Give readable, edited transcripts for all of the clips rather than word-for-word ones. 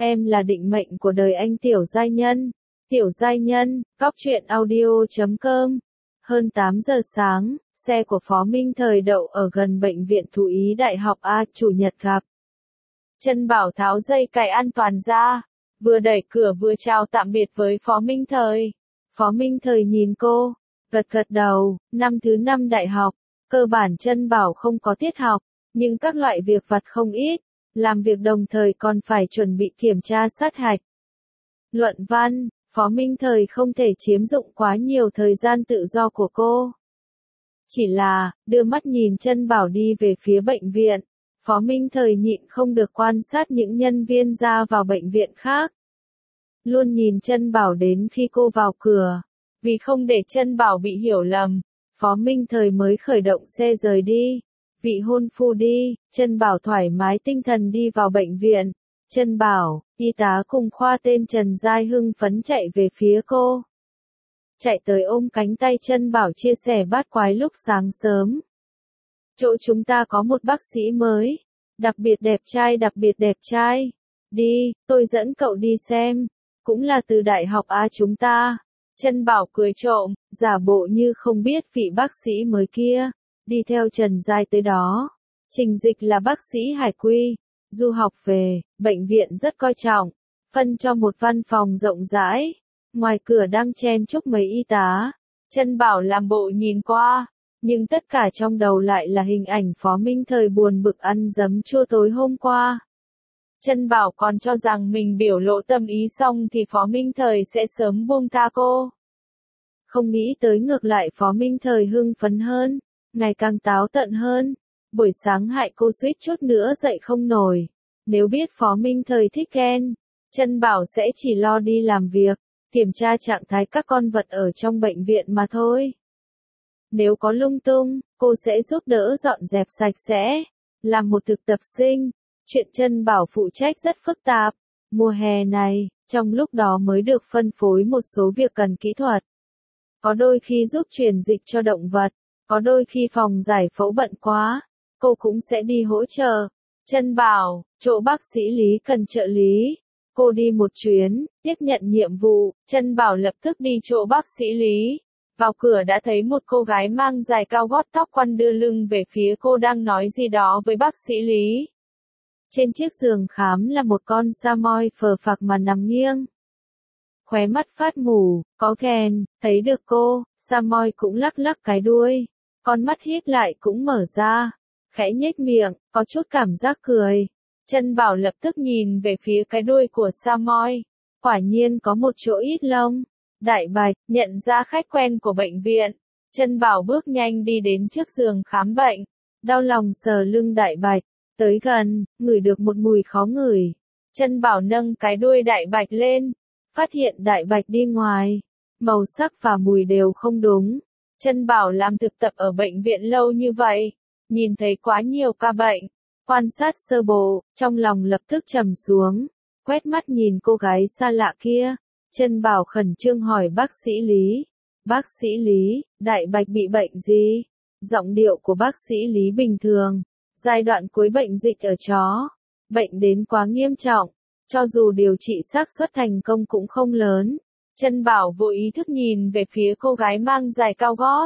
Em là định mệnh của đời anh Tiểu Giai Nhân. Tiểu Giai Nhân, Góc Truyện Audio.com. Hơn 8 giờ sáng, xe của Phó Minh Thời đậu ở gần Bệnh viện Thú y Đại học A. Chủ nhật gặp. Trân Bảo tháo dây cài an toàn ra, vừa đẩy cửa vừa chào tạm biệt với Phó Minh Thời. Phó Minh Thời nhìn cô, gật gật đầu. Năm thứ 5 đại học, cơ bản Trân Bảo không có tiết học, nhưng các loại việc vặt không ít. Làm việc đồng thời còn phải chuẩn bị kiểm tra sát hạch. Luận văn, Phó Minh Thời không thể chiếm dụng quá nhiều thời gian tự do của cô. Chỉ là, đưa mắt nhìn Trân Bảo đi về phía bệnh viện, Phó Minh Thời nhịn không được quan sát những nhân viên ra vào bệnh viện khác. Luôn nhìn Trân Bảo đến khi cô vào cửa. Vì không để Trân Bảo bị hiểu lầm, Phó Minh Thời mới khởi động xe rời đi. Vị hôn phu đi, Trân Bảo thoải mái tinh thần đi vào bệnh viện. Trân Bảo, y tá cùng khoa tên Trần Giai hưng phấn chạy về phía cô. Chạy tới ôm cánh tay Trân Bảo chia sẻ bát quái lúc sáng sớm. Chỗ chúng ta có một bác sĩ mới, đặc biệt đẹp trai. Đi, tôi dẫn cậu đi xem, cũng là từ đại học A chúng ta. Trân Bảo cười trộm, giả bộ như không biết vị bác sĩ mới kia. Đi theo Trần Giai tới đó. Trình Dịch là bác sĩ hải quy, du học về, bệnh viện rất coi trọng, phân cho một văn phòng rộng rãi. Ngoài cửa đang chen chúc mấy y tá. Trân Bảo làm bộ nhìn qua, nhưng tất cả trong đầu lại là hình ảnh Phó Minh Thời buồn bực ăn giấm chua tối hôm qua. Trân Bảo còn cho rằng mình biểu lộ tâm ý xong thì Phó Minh Thời sẽ sớm buông tha cô. Không nghĩ tới ngược lại Phó Minh Thời hưng phấn hơn, ngày càng táo tận hơn. Buổi sáng hại cô suýt chút nữa dậy không nổi. Nếu biết Phó Minh Thời thích ghen, Trân Bảo sẽ chỉ lo đi làm việc, kiểm tra trạng thái các con vật ở trong bệnh viện mà thôi. Nếu có lung tung, cô sẽ giúp đỡ dọn dẹp sạch sẽ, làm một thực tập sinh. Chuyện Trân Bảo phụ trách rất phức tạp. Mùa hè này, trong lúc đó mới được phân phối một số việc cần kỹ thuật. Có đôi khi giúp truyền dịch cho động vật, có đôi khi phòng giải phẫu bận quá, cô cũng sẽ đi hỗ trợ. Trân Bảo, chỗ bác sĩ Lý cần trợ lý. Cô đi một chuyến, tiếp nhận nhiệm vụ, Trân Bảo lập tức đi chỗ bác sĩ Lý. Vào cửa đã thấy một cô gái mang giày cao gót tóc quăn đưa lưng về phía cô đang nói gì đó với bác sĩ Lý. Trên chiếc giường khám là một con Samoy phờ phạc mà nằm nghiêng. Khóe mắt phát mù, có ghen, thấy được cô, Samoy cũng lắc lắc cái đuôi. Con mắt híp lại cũng mở ra, khẽ nhếch miệng, có chút cảm giác cười. Trân Bảo lập tức nhìn về phía cái đuôi của Samoy. Quả nhiên có một chỗ ít lông. Đại Bạch, nhận ra khách quen của bệnh viện. Trân Bảo bước nhanh đi đến trước giường khám bệnh. Đau lòng sờ lưng Đại Bạch. Tới gần, ngửi được một mùi khó ngửi. Trân Bảo nâng cái đuôi Đại Bạch lên. Phát hiện Đại Bạch đi ngoài. Màu sắc và mùi đều không đúng. Trân Bảo làm thực tập ở bệnh viện lâu như vậy. Nhìn thấy quá nhiều ca bệnh. Quan sát sơ bộ, trong lòng lập tức trầm xuống. Quét mắt nhìn cô gái xa lạ kia. Trân Bảo khẩn trương hỏi bác sĩ Lý. Bác sĩ Lý, Đại Bạch bị bệnh gì? Giọng điệu của bác sĩ Lý bình thường. Giai đoạn cuối bệnh dịch ở chó. Bệnh đến quá nghiêm trọng. Cho dù điều trị xác suất thành công cũng không lớn. Trân Bảo vô ý thức nhìn về phía cô gái mang giày cao gót.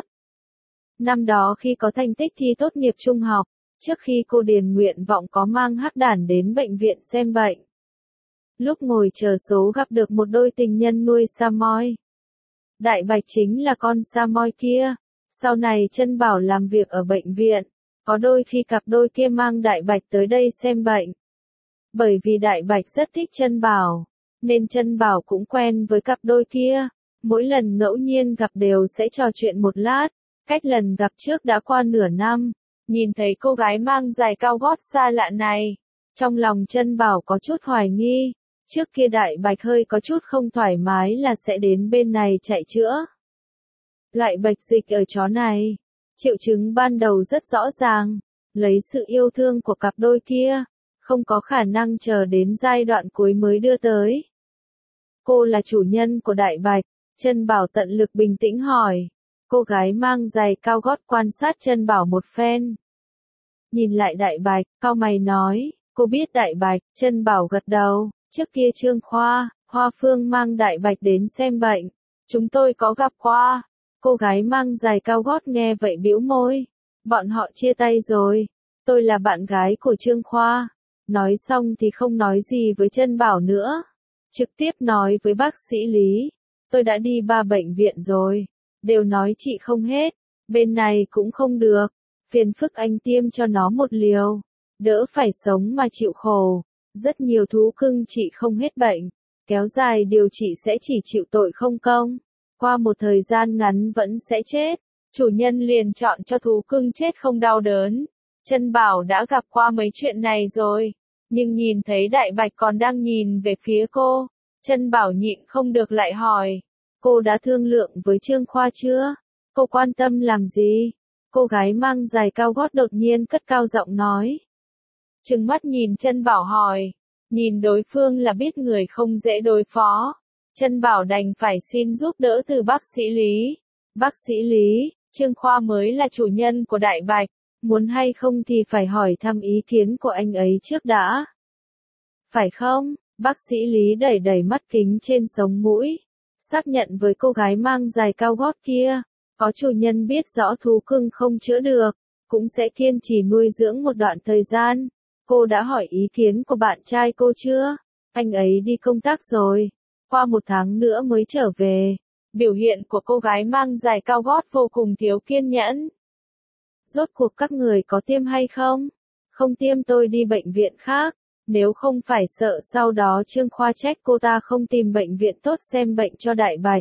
Năm đó khi có thành tích thi tốt nghiệp trung học, trước khi cô điền nguyện vọng có mang hắc đản đến bệnh viện xem bệnh. Lúc ngồi chờ số gặp được một đôi tình nhân nuôi Samoy. Đại Bạch chính là con Samoy kia. Sau này Trân Bảo làm việc ở bệnh viện, có đôi khi cặp đôi kia mang Đại Bạch tới đây xem bệnh. Bởi vì Đại Bạch rất thích Trân Bảo, nên Trân Bảo cũng quen với cặp đôi kia. Mỗi lần ngẫu nhiên gặp đều sẽ trò chuyện một lát. Cách lần gặp trước đã qua nửa năm. Nhìn thấy cô gái mang giày cao gót xa lạ này, trong lòng Trân Bảo có chút hoài nghi. Trước kia Đại Bạch hơi có chút không thoải mái là sẽ đến bên này chạy chữa. Loại bệnh dịch ở chó này, triệu chứng ban đầu rất rõ ràng, lấy sự yêu thương của cặp đôi kia, không có khả năng chờ đến giai đoạn cuối mới đưa tới. Cô là chủ nhân của Đại Bạch, Trân Bảo tận lực bình tĩnh hỏi. Cô gái mang giày cao gót quan sát Trân Bảo một phen. Nhìn lại Đại Bạch, cau mày nói, cô biết Đại Bạch, Trân Bảo gật đầu. Trước kia Trương Khoa, Hoa Phương mang Đại Bạch đến xem bệnh. Chúng tôi có gặp qua. Cô gái mang giày cao gót nghe vậy bĩu môi. Bọn họ chia tay rồi. Tôi là bạn gái của Trương Khoa. Nói xong thì không nói gì với Trân Bảo nữa. Trực tiếp nói với bác sĩ Lý. Tôi đã đi 3 bệnh viện rồi. Đều nói trị không hết. Bên này cũng không được. Phiền phức anh tiêm cho nó một liều. Đỡ phải sống mà chịu khổ. Rất nhiều thú cưng trị không hết bệnh. Kéo dài điều trị sẽ chỉ chịu tội không công. Qua một thời gian ngắn vẫn sẽ chết. Chủ nhân liền chọn cho thú cưng chết không đau đớn. Trân Bảo đã gặp qua mấy chuyện này rồi. Nhưng nhìn thấy Đại Bạch còn đang nhìn về phía cô. Trân Bảo nhịn không được lại hỏi. Cô đã thương lượng với Trương Khoa chưa? Cô quan tâm làm gì? Cô gái mang giày cao gót đột nhiên cất cao giọng nói. Trừng mắt nhìn Trân Bảo hỏi. Nhìn đối phương là biết người không dễ đối phó. Trân Bảo đành phải xin giúp đỡ từ bác sĩ Lý. Bác sĩ Lý, Trương Khoa mới là chủ nhân của Đại Bạch. Muốn hay không thì phải hỏi thăm ý kiến của anh ấy trước đã. Phải không? Bác sĩ Lý đẩy đẩy mắt kính trên sống mũi. Xác nhận với cô gái mang giày cao gót kia. Có chủ nhân biết rõ thú cưng không chữa được. Cũng sẽ kiên trì nuôi dưỡng một đoạn thời gian. Cô đã hỏi ý kiến của bạn trai cô chưa? Anh ấy đi công tác rồi. Qua 1 tháng nữa mới trở về. Biểu hiện của cô gái mang giày cao gót vô cùng thiếu kiên nhẫn. Rốt cuộc các người có tiêm hay không? Không tiêm tôi đi bệnh viện khác. Nếu không phải sợ sau đó Trương Khoa trách cô ta không tìm bệnh viện tốt xem bệnh cho Đại Bạch.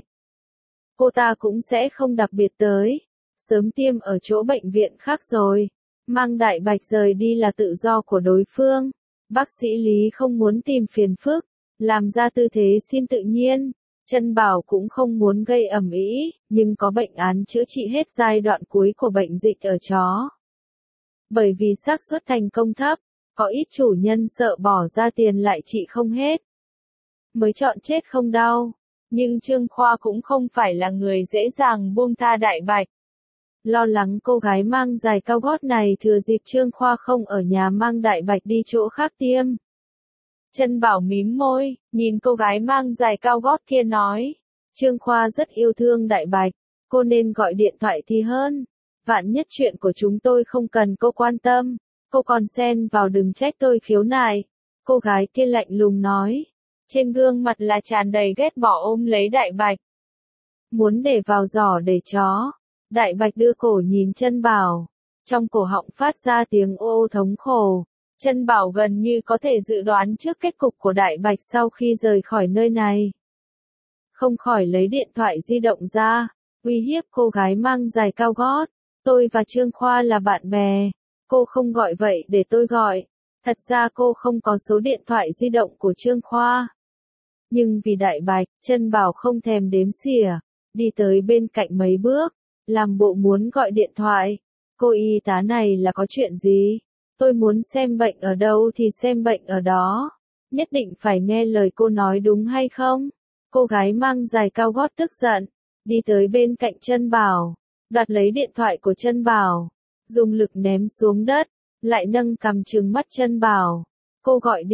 Cô ta cũng sẽ không đặc biệt tới. Sớm tiêm ở chỗ bệnh viện khác rồi. Mang Đại Bạch rời đi là tự do của đối phương. Bác sĩ Lý không muốn tìm phiền phức. Làm ra tư thế xin tự nhiên. Trân Bảo cũng không muốn gây ầm ĩ, nhưng có bệnh án chữa trị hết giai đoạn cuối của bệnh dịch ở chó. Bởi vì xác suất thành công thấp, có ít chủ nhân sợ bỏ ra tiền lại trị không hết. Mới chọn chết không đau. Nhưng Trương Khoa cũng không phải là người dễ dàng buông tha Đại Bạch. Lo lắng cô gái mang giày cao gót này thừa dịp Trương Khoa không ở nhà mang Đại Bạch đi chỗ khác tiêm. Trân Bảo mím môi, nhìn cô gái mang giày cao gót kia nói. Trương Khoa rất yêu thương Đại Bạch, cô nên gọi điện thoại thì hơn. Vạn nhất chuyện của chúng tôi không cần cô quan tâm, cô còn xen vào đừng trách tôi khiếu nại. Cô gái kia lạnh lùng nói. Trên gương mặt là tràn đầy ghét bỏ ôm lấy Đại Bạch. Muốn để vào giỏ để chó. Đại Bạch đưa cổ nhìn Trân Bảo. Trong cổ họng phát ra tiếng ô thống khổ. Trân Bảo gần như có thể dự đoán trước kết cục của Đại Bạch sau khi rời khỏi nơi này. Không khỏi lấy điện thoại di động ra, uy hiếp cô gái mang giày cao gót. Tôi và Trương Khoa là bạn bè. Cô không gọi vậy để tôi gọi. Thật ra cô không có số điện thoại di động của Trương Khoa. Nhưng vì Đại Bạch, Trân Bảo không thèm đếm xỉa. Đi tới bên cạnh mấy bước, làm bộ muốn gọi điện thoại. Cô y tá này là có chuyện gì? Tôi muốn xem bệnh ở đâu thì xem bệnh ở đó. Nhất định phải nghe lời cô nói đúng hay không? Cô gái mang giày cao gót tức giận. Đi tới bên cạnh Trân Bảo. Đoạt lấy điện thoại của Trân Bảo. Dùng lực ném xuống đất. Lại nâng cằm trừng mắt Trân Bảo. Cô gọi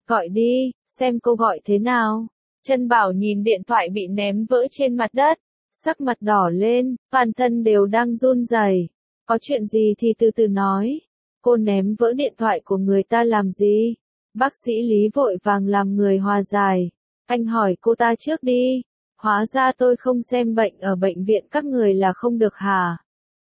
đi, xem cô gọi thế nào. Trân Bảo nhìn điện thoại bị ném vỡ trên mặt đất. Sắc mặt đỏ lên, toàn thân đều đang run rẩy. Có chuyện gì thì từ từ nói. Cô ném vỡ điện thoại của người ta làm gì? Bác sĩ Lý vội vàng làm người hòa giải. Anh hỏi cô ta trước đi. Hóa ra tôi không xem bệnh ở bệnh viện các người là không được hả?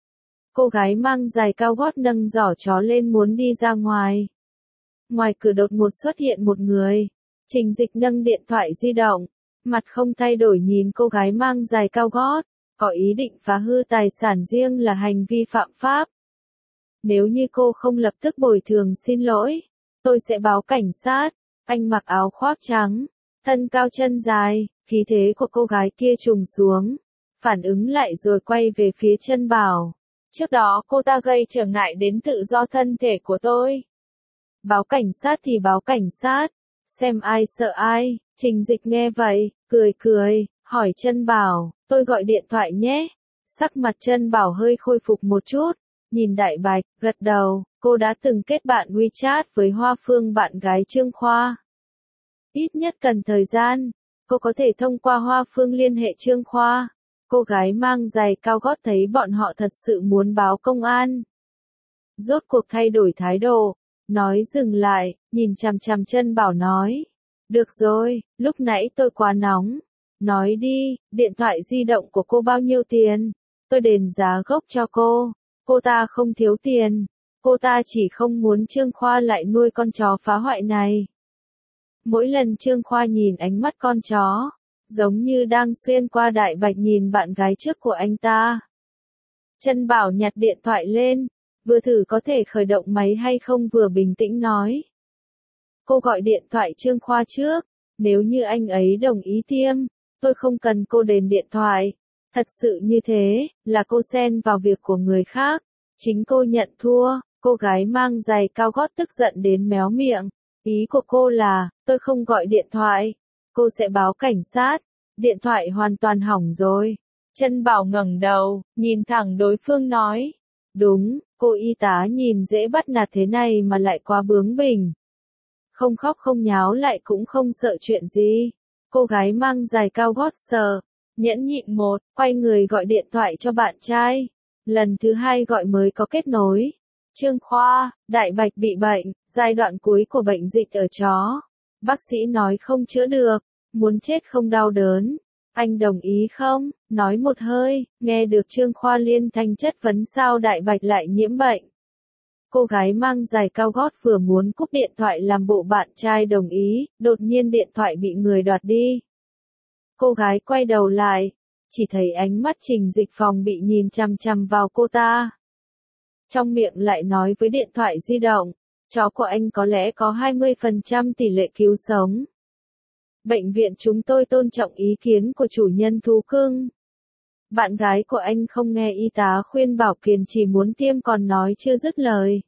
Cô gái mang giày cao gót nâng giỏ chó lên muốn đi ra ngoài. Ngoài cửa đột ngột xuất hiện một người. Trình Dịch nâng điện thoại di động. Mặt không thay đổi nhìn cô gái mang giày cao gót. Có ý định phá hư tài sản riêng là hành vi phạm pháp. Nếu như cô không lập tức bồi thường xin lỗi, tôi sẽ báo cảnh sát. Anh mặc áo khoác trắng, thân cao chân dài, khí thế của cô gái kia trùng xuống. Phản ứng lại rồi quay về phía Trân Bảo. Trước đó cô ta gây trở ngại đến tự do thân thể của tôi. Báo cảnh sát thì báo cảnh sát. Xem ai sợ ai. Trình Dịch nghe vậy, cười, hỏi Trân Bảo, tôi gọi điện thoại nhé. Sắc mặt Trân Bảo hơi khôi phục một chút. Nhìn Đại Bạch, gật đầu, cô đã từng kết bạn WeChat với Hoa Phương bạn gái Trương Khoa. Ít nhất cần thời gian. Cô có thể thông qua Hoa Phương liên hệ Trương Khoa. Cô gái mang giày cao gót thấy bọn họ thật sự muốn báo công an. Rốt cuộc thay đổi thái độ. Nói dừng lại, nhìn chằm chằm Trân Bảo nói. Được rồi, lúc nãy tôi quá nóng. Nói đi, điện thoại di động của cô bao nhiêu tiền? Tôi đền giá gốc cho cô. Cô ta không thiếu tiền. Cô ta chỉ không muốn Trương Khoa lại nuôi con chó phá hoại này. Mỗi lần Trương Khoa nhìn ánh mắt con chó, giống như đang xuyên qua đại bạch nhìn bạn gái trước của anh ta. Trân Bảo nhặt điện thoại lên, vừa thử có thể khởi động máy hay không vừa bình tĩnh nói. Cô gọi điện thoại Trương Khoa trước, nếu như anh ấy đồng ý tiêm, tôi không cần cô đền điện thoại. Thật sự như thế, là cô xen vào việc của người khác. Chính cô nhận thua, cô gái mang giày cao gót tức giận đến méo miệng. Ý của cô là, tôi không gọi điện thoại. Cô sẽ báo cảnh sát. Điện thoại hoàn toàn hỏng rồi. Trân Bảo ngẩng đầu, nhìn thẳng đối phương nói. Đúng, cô y tá nhìn dễ bắt nạt thế này mà lại quá bướng bỉnh. Không khóc không nháo lại cũng không sợ chuyện gì. Cô gái mang giày cao gót sờ, nhẫn nhịn một, quay người gọi điện thoại cho bạn trai. Lần thứ hai gọi mới có kết nối. Trương Khoa, đại bạch bị bệnh, giai đoạn cuối của bệnh dịch ở chó. Bác sĩ nói không chữa được, muốn chết không đau đớn. Anh đồng ý không? Nói một hơi, nghe được Trương Khoa liên thanh chất vấn sao đại bạch lại nhiễm bệnh. Cô gái mang giày cao gót vừa muốn cúp điện thoại làm bộ bạn trai đồng ý, đột nhiên điện thoại bị người đoạt đi. Cô gái quay đầu lại, chỉ thấy ánh mắt Trình Dịch Phòng bị nhìn chằm chằm vào cô ta. Trong miệng lại nói với điện thoại di động, chó của anh có lẽ có 20% tỷ lệ cứu sống. Bệnh viện chúng tôi tôn trọng ý kiến của chủ nhân thú cưng. Bạn gái của anh không nghe y tá khuyên bảo kiên chỉ muốn tiêm còn nói chưa dứt lời.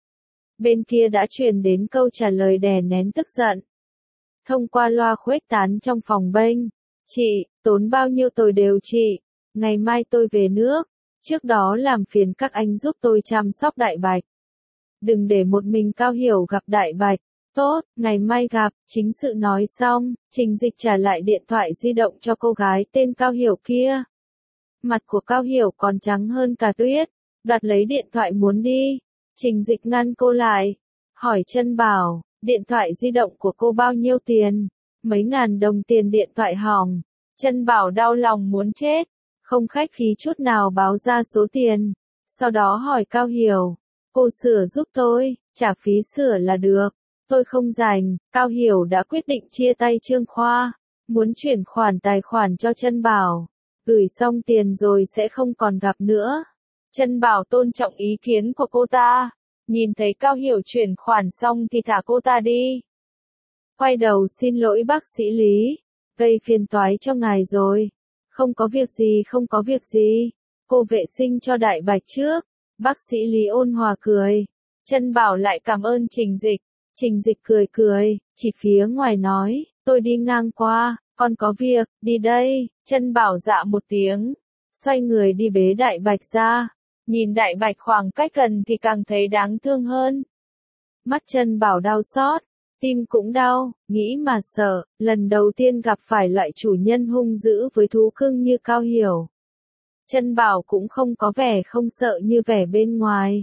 Bên kia đã truyền đến câu trả lời đè nén tức giận. Thông qua loa khuếch tán trong phòng bênh. Chị, tốn bao nhiêu tôi đều chị. Ngày mai tôi về nước. Trước đó làm phiền các anh giúp tôi chăm sóc đại bạch. Đừng để một mình Cao Hiểu gặp đại bạch. Tốt, ngày mai gặp, chính sự nói xong, Trình Dịch trả lại điện thoại di động cho cô gái tên Cao Hiểu kia. Mặt của Cao Hiểu còn trắng hơn cả tuyết, đoạt lấy điện thoại muốn đi. Trình Dịch ngăn cô lại, hỏi Trân Bảo, điện thoại di động của cô bao nhiêu tiền? Mấy ngàn đồng tiền điện thoại hỏng. Trân Bảo đau lòng muốn chết, không khách khí chút nào báo ra số tiền. Sau đó hỏi Cao Hiểu, cô sửa giúp tôi, trả phí sửa là được. Tôi không rảnh. Cao Hiểu đã quyết định chia tay Trương Khoa, muốn chuyển khoản tài khoản cho Trân Bảo. Gửi xong tiền rồi sẽ không còn gặp nữa. Trân Bảo tôn trọng ý kiến của cô ta. Nhìn thấy Cao Hiểu chuyển khoản xong thì thả cô ta đi. Quay đầu xin lỗi bác sĩ Lý. Gây phiền toái cho ngài rồi. Không có việc gì không có việc gì. Cô vệ sinh cho đại bạch trước. Bác sĩ Lý ôn hòa cười. Trân Bảo lại cảm ơn Trình Dịch. Trình Dịch cười cười, chỉ phía ngoài nói, tôi đi ngang qua, con có việc, đi đây. Trân Bảo dạ một tiếng, xoay người đi bế đại bạch ra. Nhìn đại bạch khoảng cách gần thì càng thấy đáng thương hơn. Mắt Trân Bảo đau xót, tim cũng đau, nghĩ mà sợ, lần đầu tiên gặp phải loại chủ nhân hung dữ với thú cưng như Cao Hiểu. Trân Bảo cũng không có vẻ không sợ như vẻ bên ngoài.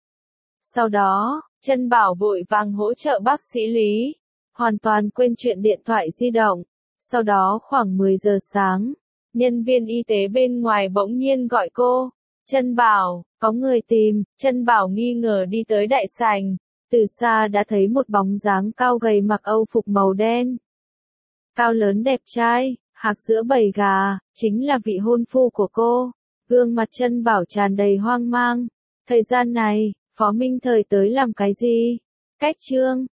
Sau đó, Trân Bảo vội vàng hỗ trợ bác sĩ Lý, hoàn toàn quên chuyện điện thoại di động. Sau đó khoảng 10 giờ sáng, nhân viên y tế bên ngoài bỗng nhiên gọi cô. Trân Bảo, có người tìm. Trân Bảo nghi ngờ đi tới đại sảnh, từ xa đã thấy một bóng dáng cao gầy mặc âu phục màu đen. Cao lớn đẹp trai, hạc giữa bầy gà, chính là vị hôn phu của cô. Gương mặt Trân Bảo tràn đầy hoang mang. Thời gian này, Phó Minh Thời tới làm cái gì? Cách Trương